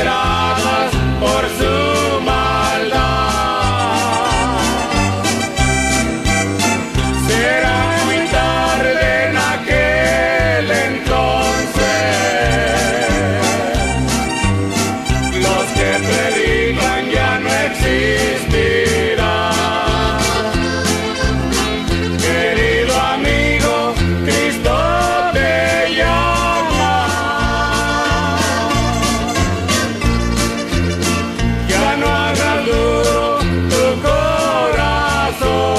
aniquiladas por su maldad. Será muy tarde en aquel entonces. Los que predican ya no existirán. Querido amigo, Cristo te llama. Ya no hagas duro tu corazón.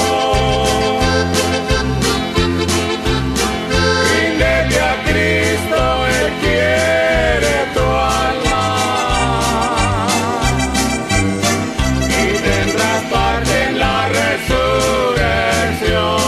Ríndete a Cristo, Él quiere tu alma. Y tendrás parte en la resurrección.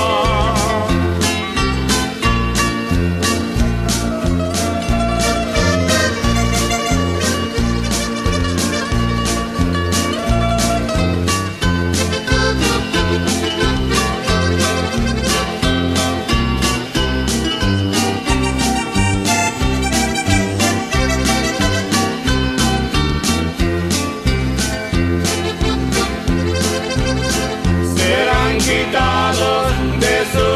Serán quitados de su